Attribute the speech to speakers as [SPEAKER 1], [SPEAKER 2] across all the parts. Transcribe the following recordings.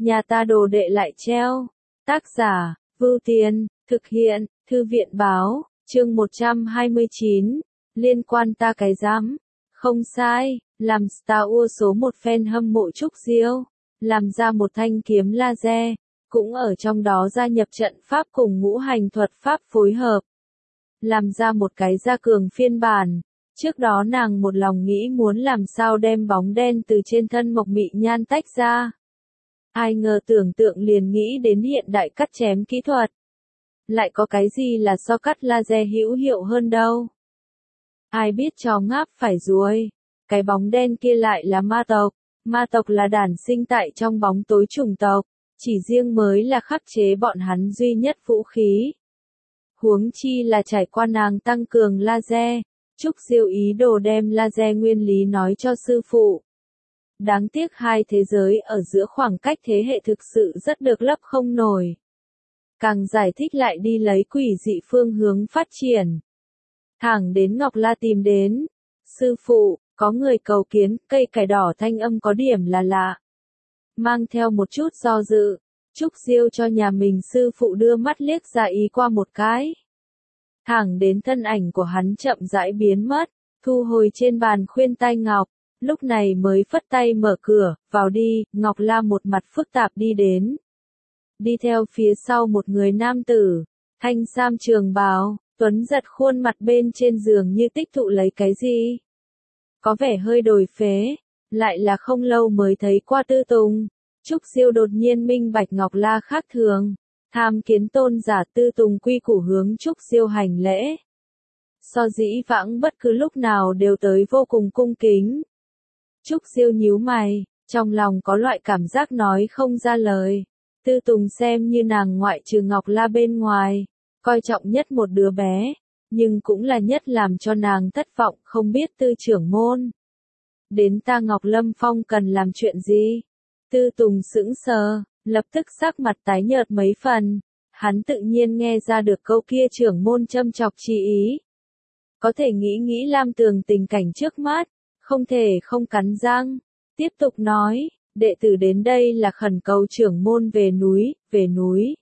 [SPEAKER 1] nhà ta đồ đệ lại treo. Tác giả, Vưu Tiên, thực hiện, Thư viện báo, chương 129, liên quan ta cái dám. Không sai, làm Star Wars số một fan hâm mộ Trúc Diêu, làm ra một thanh kiếm laser, cũng ở trong đó gia nhập trận pháp cùng ngũ hành thuật pháp phối hợp. Làm ra một cái gia cường phiên bản. Trước đó nàng một lòng nghĩ muốn làm sao đem bóng đen từ trên thân Mộc Mị Nhan tách ra. Ai ngờ tưởng tượng liền nghĩ đến hiện đại cắt chém kỹ thuật. Lại có cái gì là so cắt laser hữu hiệu hơn đâu. Ai biết chó ngáp phải ruồi. Cái bóng đen kia lại là ma tộc. Ma tộc là đản sinh tại trong bóng tối chủng tộc. Chỉ riêng mới là khắc chế bọn hắn duy nhất vũ khí. Huống chi là trải qua nàng tăng cường laser. Trúc Diêu ý đồ đem laser nguyên lý nói cho sư phụ. Đáng tiếc hai thế giới ở giữa khoảng cách thế hệ thực sự rất được lấp không nổi. Càng giải thích lại đi lấy quỷ dị phương hướng phát triển. Thẳng đến Ngọc La tìm đến. Sư phụ, có người cầu kiến, cây cải đỏ thanh âm có điểm là lạ. Mang theo một chút do dự, Trúc Diêu cho nhà mình sư phụ đưa mắt liếc ra ý qua một cái. Thẳng đến thân ảnh của hắn chậm rãi biến mất, thu hồi trên bàn khuyên tai ngọc, lúc này mới phất tay mở cửa, vào đi. Ngọc La một mặt phức tạp đi đến. Đi theo phía sau một người nam tử, thanh sam trường bào, tuấn giật khuôn mặt bên trên giường như tích tụ lấy cái gì. Có vẻ hơi đổi phế, lại là không lâu mới thấy qua Tư Tùng. Trúc Diêu đột nhiên minh bạch Ngọc La khác thường. Tham kiến tôn giả. Tư Tùng quy củ hướng Trúc Diêu hành lễ. So dĩ vãng bất cứ lúc nào đều tới vô cùng cung kính. Trúc Diêu nhíu mày, trong lòng có loại cảm giác nói không ra lời. Tư Tùng xem như nàng ngoại trừ Ngọc La bên ngoài, coi trọng nhất một đứa bé, nhưng cũng là nhất làm cho nàng thất vọng. Không biết Tư trưởng môn đến ta Ngọc Lâm Phong cần làm chuyện gì? Tư Tùng sững sờ, lập tức sắc mặt tái nhợt mấy phần. Hắn tự nhiên nghe ra được câu kia trưởng môn châm chọc chi ý. Có thể nghĩ Lam Tường tình cảnh trước mắt, không thể không cắn răng. Tiếp tục nói, đệ tử đến đây là khẩn cầu trưởng môn về núi, về núi.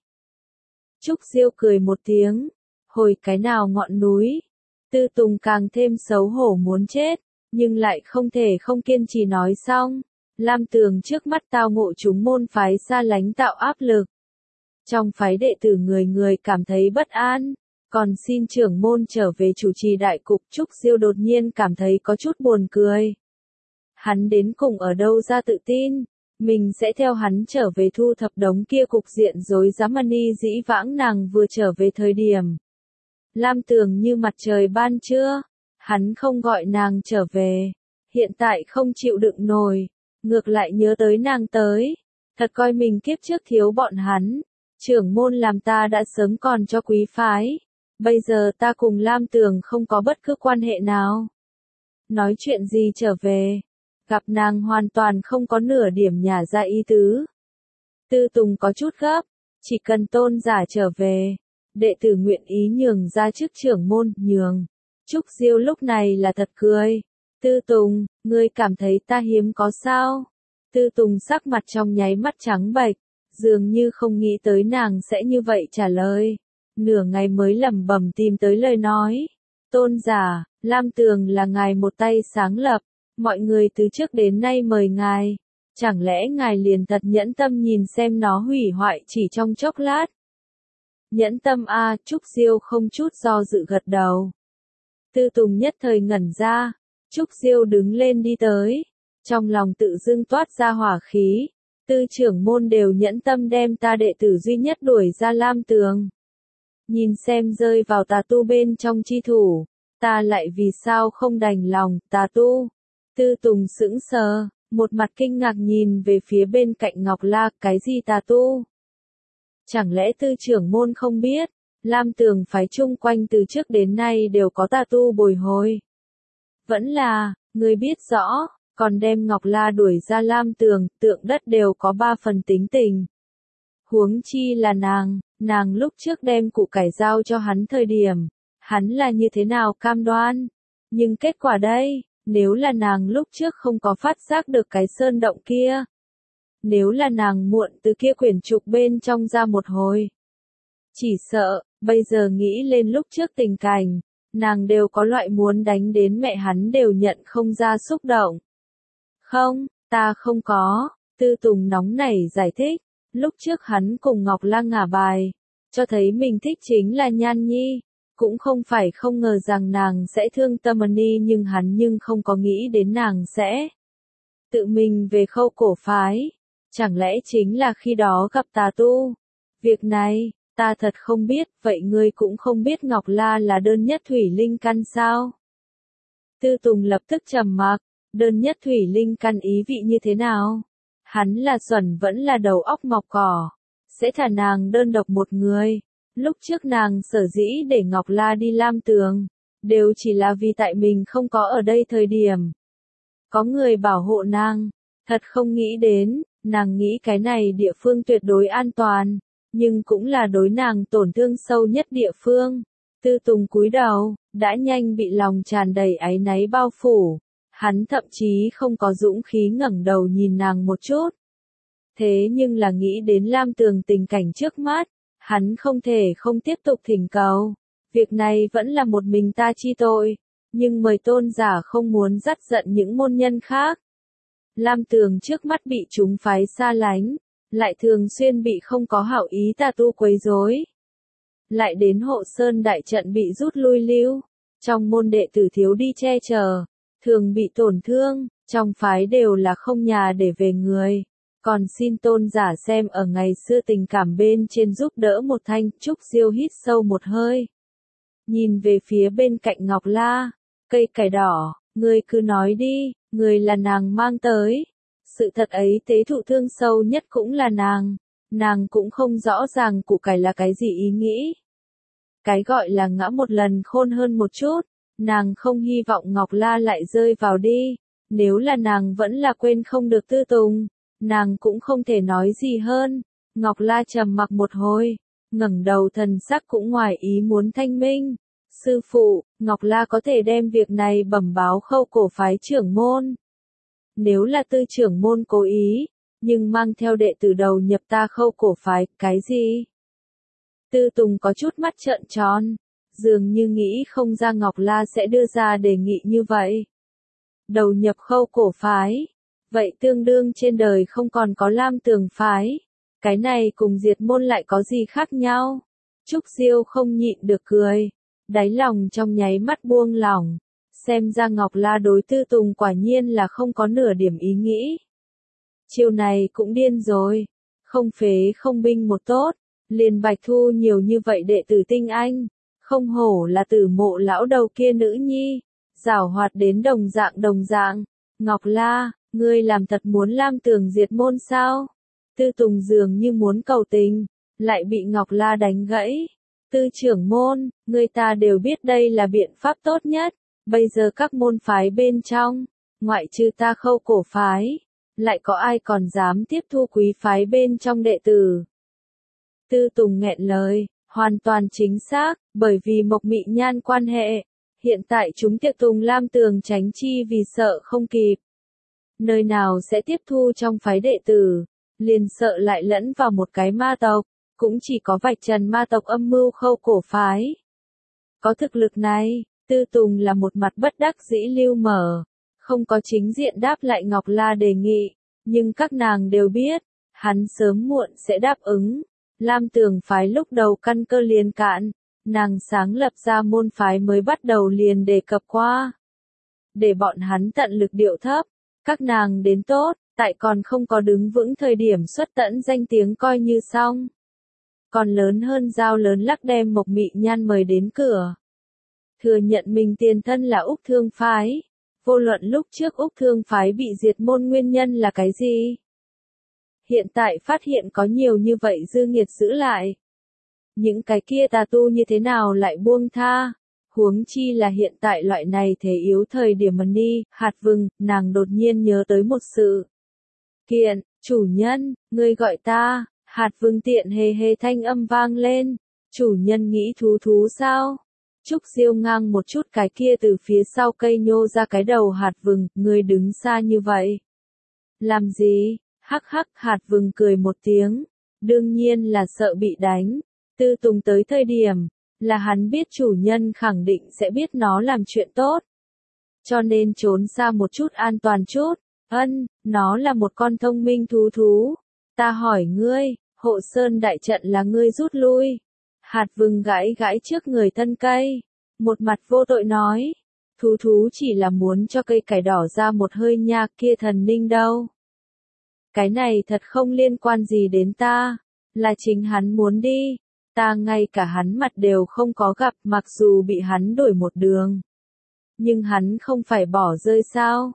[SPEAKER 1] Trúc Diêu cười một tiếng, hồi cái nào ngọn núi? Tư Tùng càng thêm xấu hổ muốn chết, nhưng lại không thể không kiên trì nói xong. Lam Tường trước mắt tao ngộ chúng môn phái xa lánh tạo áp lực. Trong phái đệ tử người người cảm thấy bất an, còn xin trưởng môn trở về chủ trì đại cục. Trúc Diêu đột nhiên cảm thấy có chút buồn cười. Hắn đến cùng ở đâu ra tự tin, mình sẽ theo hắn trở về thu thập đống kia cục diện rối rắm mani dĩ vãng nàng vừa trở về thời điểm. Lam Tường như mặt trời ban trưa, hắn không gọi nàng trở về, hiện tại không chịu đựng nổi, ngược lại nhớ tới nàng tới, thật coi mình kiếp trước thiếu bọn hắn. Trưởng môn làm ta đã sớm còn cho quý phái, bây giờ ta cùng Lam Tường không có bất cứ quan hệ nào. Nói chuyện gì trở về? Gặp nàng hoàn toàn không có nửa điểm nhả ra ý tứ. Tư Tùng có chút gấp, chỉ cần tôn giả trở về, đệ tử nguyện ý nhường ra chức trưởng môn. Nhường. Trúc Diêu lúc này là thật cười. Tư Tùng, ngươi cảm thấy ta hiếm có sao? Tư Tùng sắc mặt trong nháy mắt trắng bệch, dường như không nghĩ tới nàng sẽ như vậy trả lời. Nửa ngày mới lẩm bẩm tìm tới lời nói. Tôn giả, Lam Tường là ngài một tay sáng lập, mọi người từ trước đến nay mời ngài. Chẳng lẽ ngài liền thật nhẫn tâm nhìn xem nó hủy hoại chỉ trong chốc lát? Nhẫn tâm a. Trúc Diêu không chút do dự gật đầu. Tư Tùng nhất thời ngẩn ra. Trúc Diêu đứng lên đi tới, trong lòng tự dưng toát ra hỏa khí. Tư trưởng môn đều nhẫn tâm đem ta đệ tử duy nhất đuổi ra Lam Tường. Nhìn xem rơi vào tà tu bên trong chi thủ, ta lại vì sao không đành lòng. Tà tu? Tư Tùng sững sờ, một mặt kinh ngạc nhìn về phía bên cạnh Ngọc La. Cái gì tà tu? Chẳng lẽ tư trưởng môn không biết, Lam Tường phái chung quanh từ trước đến nay đều có tà tu bồi hồi. Vẫn là, người biết rõ, còn đem Ngọc La đuổi ra Lam Tường, tượng đất đều có 3 phần tính tình. Huống chi là nàng lúc trước đem củ cải giao cho hắn thời điểm, hắn là như thế nào cam đoan. Nhưng kết quả đây, nếu là nàng lúc trước không có phát giác được cái sơn động kia, nếu là nàng muộn từ kia quyển trục bên trong ra một hồi. Chỉ sợ, bây giờ nghĩ lên lúc trước tình cảnh, nàng đều có loại muốn đánh đến mẹ hắn đều nhận không ra xúc động. Không, ta không có, Tư Tùng nóng nảy giải thích, lúc trước hắn cùng Ngọc La ngả bài, cho thấy mình thích chính là Nhan Nhi, cũng không phải không ngờ rằng nàng sẽ thương Tâm Ni, nhưng hắn không có nghĩ đến nàng sẽ tự mình về Khâu Cổ phái, chẳng lẽ chính là khi đó gặp tà tu. Việc này, ta thật không biết, vậy ngươi cũng không biết Ngọc La là đơn nhất thủy linh căn sao? Tư Tùng lập tức trầm mặc, đơn nhất thủy linh căn ý vị như thế nào? Hắn là xuẩn vẫn là đầu óc mọc cỏ, sẽ thả nàng đơn độc một người. Lúc trước nàng sở dĩ để Ngọc La đi Lam Tường, đều chỉ là vì tại mình không có ở đây thời điểm. Có người bảo hộ nàng, thật không nghĩ đến, nàng nghĩ cái này địa phương tuyệt đối an toàn, nhưng cũng là đối nàng tổn thương sâu nhất địa phương. Tư Tùng cúi đầu, đã nhanh bị lòng tràn đầy áy náy bao phủ. Hắn thậm chí không có dũng khí ngẩng đầu nhìn nàng một chút. Thế nhưng là nghĩ đến Lam Tường tình cảnh trước mắt, hắn không thể không tiếp tục thỉnh cầu. Việc này vẫn là một mình ta chi tội, nhưng mời tôn giả không muốn dắt giận những môn nhân khác. Lam Tường trước mắt bị chúng phái xa lánh, lại thường xuyên bị không có hảo ý tà tu quấy rối. Lại đến Hộ Sơn đại trận bị rút lui lưu, trong môn đệ tử thiếu đi che chở, thường bị tổn thương, trong phái đều là không nhà để về người. Còn xin tôn giả xem ở ngày xưa tình cảm bên trên giúp đỡ một thanh. Trúc Diêu hít sâu một hơi, nhìn về phía bên cạnh Ngọc La, cây cải đỏ, ngươi cứ nói đi, người là nàng mang tới. Sự thật ấy tế thụ thương sâu nhất cũng là nàng cũng không rõ ràng củ cải là cái gì ý nghĩ. Cái gọi là ngã một lần khôn hơn một chút, nàng không hy vọng Ngọc La lại rơi vào đi, nếu là nàng vẫn là quên không được Tư Tùng, nàng cũng không thể nói gì hơn. Ngọc La trầm mặc một hồi, ngẩng đầu thần sắc cũng ngoài ý muốn thanh minh. Sư phụ, Ngọc La có thể đem việc này bẩm báo Khâu Cổ phái trưởng môn. Nếu là Tư trưởng môn cố ý, nhưng mang theo đệ tử đầu nhập ta Khâu Cổ phái, cái gì? Tư Tùng có chút mắt trợn tròn, dường như nghĩ không ra Ngọc La sẽ đưa ra đề nghị như vậy. Đầu nhập Khâu Cổ phái, vậy tương đương trên đời không còn có Lam Tường phái. Cái này cùng diệt môn lại có gì khác nhau? Trúc Diêu không nhịn được cười, đáy lòng trong nháy mắt buông lỏng. Xem ra Ngọc La đối Tư Tùng quả nhiên là không có nửa điểm ý nghĩ. Chiều này cũng điên rồi, không phế không binh một tốt, liền bạch thu nhiều như vậy đệ tử tinh anh, không hổ là Tử Mộ lão đầu kia nữ nhi, giảo hoạt đến đồng dạng. Ngọc La, ngươi làm thật muốn Lam Tường diệt môn sao? Tư Tùng dường như muốn cầu tình, lại bị Ngọc La đánh gãy. Tư trưởng môn, người ta đều biết đây là biện pháp tốt nhất, bây giờ các môn phái bên trong, ngoại trừ ta Khâu Cổ phái, lại có ai còn dám tiếp thu quý phái bên trong đệ tử? Tư Tùng nghẹn lời, hoàn toàn chính xác, bởi vì Mộc Mị Nhan quan hệ, hiện tại chúng tiệc tùng Lam Tường tránh chi vì sợ không kịp. Nơi nào sẽ tiếp thu trong phái đệ tử, liền sợ lại lẫn vào một cái ma tộc, cũng chỉ có vạch trần ma tộc âm mưu Khâu Cổ phái. Có thực lực này, Tư Tùng là một mặt bất đắc dĩ lưu mở, không có chính diện đáp lại Ngọc La đề nghị, nhưng các nàng đều biết, hắn sớm muộn sẽ đáp ứng. Lam Tường phái lúc đầu căn cơ liền cạn, nàng sáng lập ra môn phái mới bắt đầu liền đề cập qua. Để bọn hắn tận lực điệu thấp, các nàng đến tốt, tại còn không có đứng vững thời điểm xuất tận danh tiếng coi như xong. Còn lớn hơn dao lớn lắc đem Mộc Mị Nhan mời đến cửa. Thừa nhận mình tiền thân là Úc Thương phái. Vô luận lúc trước Úc Thương phái bị diệt môn nguyên nhân là cái gì? Hiện tại phát hiện có nhiều như vậy dư nghiệt giữ lại. Những cái kia tà tu như thế nào lại buông tha? Huống chi là hiện tại loại này thế yếu thời điểm Ni, Hạt Vừng, nàng đột nhiên nhớ tới một sự kiện, chủ nhân, ngươi gọi ta. Hạt Vừng tiện hề hề thanh âm vang lên, chủ nhân nghĩ thú sao? Trúc Diêu ngang một chút cái kia từ phía sau cây nhô ra cái đầu Hạt Vừng, ngươi đứng xa như vậy. Làm gì? Hắc hắc, Hạt Vừng cười một tiếng, đương nhiên là sợ bị đánh. Tư Tùng tới thời điểm, là hắn biết chủ nhân khẳng định sẽ biết nó làm chuyện tốt. Cho nên trốn xa một chút an toàn chút. Nó là một con thông minh thú thú. Ta hỏi ngươi, Hộ Sơn đại trận là ngươi rút lui. Hạt Vừng gãi gãi trước người thân cây, một mặt vô tội nói, thú thú chỉ là muốn cho cây cải đỏ ra một hơi nha, kia thần ninh đâu. Cái này thật không liên quan gì đến ta, là chính hắn muốn đi, ta ngay cả hắn mặt đều không có gặp, mặc dù bị hắn đổi một đường. Nhưng hắn không phải bỏ rơi sao?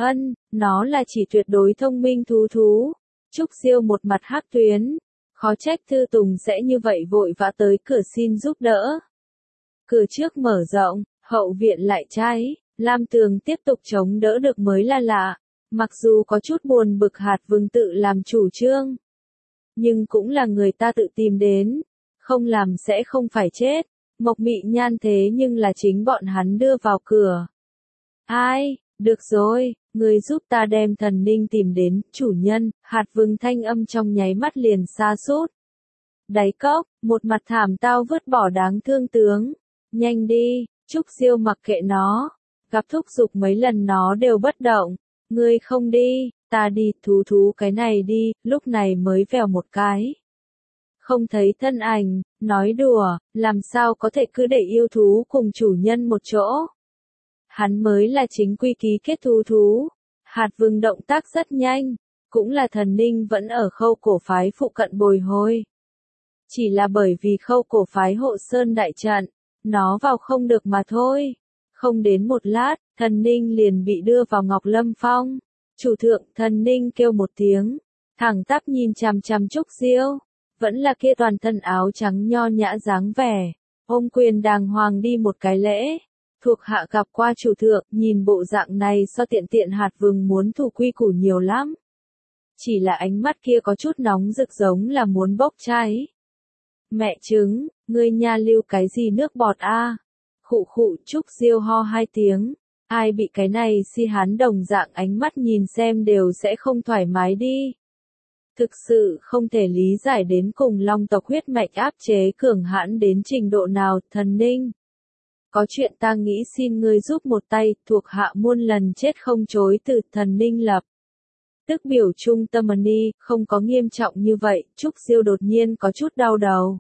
[SPEAKER 1] Nó là chỉ tuyệt đối thông minh thú thú. Trúc Diêu một mặt hắc tuyến, khó trách Tư Tùng sẽ như vậy vội vã tới cửa xin giúp đỡ. Cửa trước mở rộng, hậu viện lại cháy, Lam Tường tiếp tục chống đỡ được mới là lạ. Mặc dù có chút buồn bực Hạt Vừng tự làm chủ trương, nhưng cũng là người ta tự tìm đến, không làm sẽ không phải chết. Mộc Mị Nhan thế nhưng là chính bọn hắn đưa vào cửa. Ai, được rồi, người giúp ta đem thần ninh tìm đến, chủ nhân. Hạt Vừng thanh âm trong nháy mắt liền xa sút. Đáy cốc, một mặt thảm tao vứt bỏ đáng thương tướng. Nhanh đi, Trúc Diêu mặc kệ nó, gặp thúc giục mấy lần nó đều bất động. Ngươi không đi, ta đi, thú thú cái này đi, lúc này mới vèo một cái. Không thấy thân ảnh, nói đùa, làm sao có thể cứ để yêu thú cùng chủ nhân một chỗ. Hắn mới là chính quy ký kết thú thú. Hạt Vừng động tác rất nhanh, cũng là thần ninh vẫn ở Khâu Cổ phái phụ cận bồi hồi. Chỉ là bởi vì Khâu Cổ phái Hộ Sơn đại trận, nó vào không được mà thôi. Không đến một lát, thần ninh liền bị đưa vào Ngọc Lâm Phong. Chủ thượng, thần ninh kêu một tiếng, thẳng tắp nhìn chằm chằm Trúc Diêu, vẫn là kia toàn thân áo trắng nho nhã dáng vẻ, ôm quyền đàng hoàng đi một cái lễ. Thuộc hạ gặp qua chủ thượng, nhìn bộ dạng này so tiện tiện Hạt Vừng muốn thủ quy củ nhiều lắm. Chỉ là ánh mắt kia có chút nóng rực giống là muốn bốc cháy. Mẹ trứng, ngươi nha lưu cái gì nước bọt a? Khụ khụ, Trúc Diêu ho hai tiếng, ai bị cái này si hán đồng dạng ánh mắt nhìn xem đều sẽ không thoải mái đi. Thực sự không thể lý giải đến cùng long tộc huyết mạch áp chế cường hãn đến trình độ nào, thần ninh. Có chuyện ta nghĩ xin ngươi giúp một tay, thuộc hạ muôn lần chết không chối từ, thần ninh lập. Tức biểu trung tâm ni, không có nghiêm trọng như vậy, Trúc Diêu đột nhiên có chút đau đầu.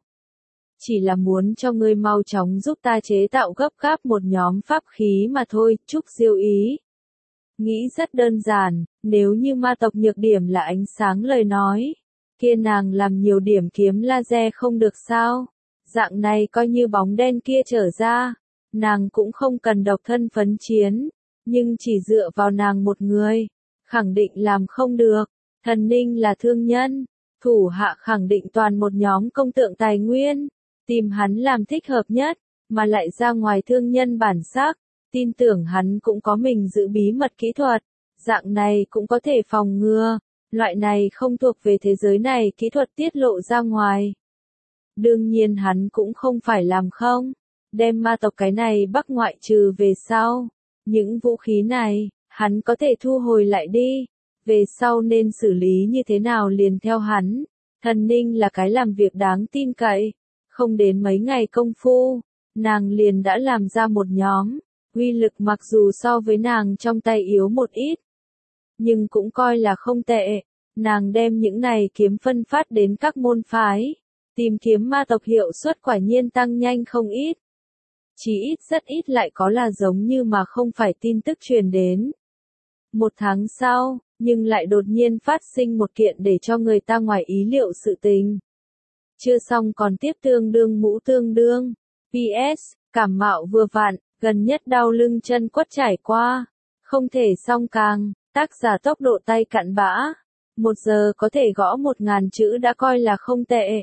[SPEAKER 1] Chỉ là muốn cho ngươi mau chóng giúp ta chế tạo gấp gáp một nhóm pháp khí mà thôi, Trúc Diêu ý. Nghĩ rất đơn giản, nếu như ma tộc nhược điểm là ánh sáng lời nói, kia nàng làm nhiều điểm kiếm laser không được sao? Dạng này coi như bóng đen kia trở ra, nàng cũng không cần độc thân phấn chiến, nhưng chỉ dựa vào nàng một người, khẳng định làm không được. Thần ninh là thương nhân, thủ hạ khẳng định toàn một nhóm công tượng tài nguyên, tìm hắn làm thích hợp nhất, mà lại ra ngoài thương nhân bản sắc, tin tưởng hắn cũng có mình giữ bí mật kỹ thuật, dạng này cũng có thể phòng ngừa, loại này không thuộc về thế giới này kỹ thuật tiết lộ ra ngoài. Đương nhiên hắn cũng không phải làm không, đem ma tộc cái này bắc ngoại trừ về sau, những vũ khí này, hắn có thể thu hồi lại đi, về sau nên xử lý như thế nào liền theo hắn. Thần ninh là cái làm việc đáng tin cậy, không đến mấy ngày công phu, nàng liền đã làm ra một nhóm, uy lực mặc dù so với nàng trong tay yếu một ít, nhưng cũng coi là không tệ. Nàng đem những này kiếm phân phát đến các môn phái, tìm kiếm ma tộc hiệu suất quả nhiên tăng nhanh không ít. Chỉ ít rất ít lại có là giống như mà không phải tin tức truyền đến. Một tháng sau, nhưng lại đột nhiên phát sinh một kiện để cho người ta ngoài ý liệu sự tình. Chưa xong còn tiếp tương đương mũ tương đương. PS, cảm mạo vừa vặn, gần nhất đau lưng chân quất trải qua. Không thể song càng, tác giả tốc độ tay cặn bã. 1 giờ có thể gõ 1000 chữ đã coi là không tệ.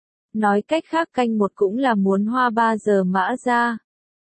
[SPEAKER 1] Nói cách khác canh một cũng là muốn hoa 3 giờ mã ra.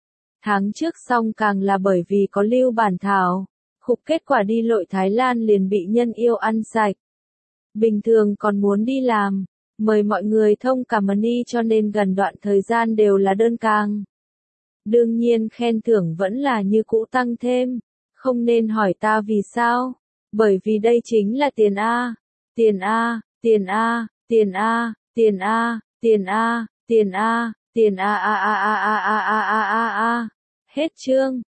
[SPEAKER 1] Tháng trước song càng là bởi vì có lưu bản thảo. Khục kết quả đi lội Thái Lan liền bị nhân yêu ăn sạch. Bình thường còn muốn đi làm, mời mọi người thông cảm money cho nên gần đoạn thời gian đều là đơn càng. Đương nhiên khen thưởng vẫn là như cũ tăng thêm, không nên hỏi ta vì sao, bởi vì đây chính là tiền A. tiền A, tiền A, tiền A, tiền A, tiền A, tiền A, tiền A a a a a a a a a. Hết chương.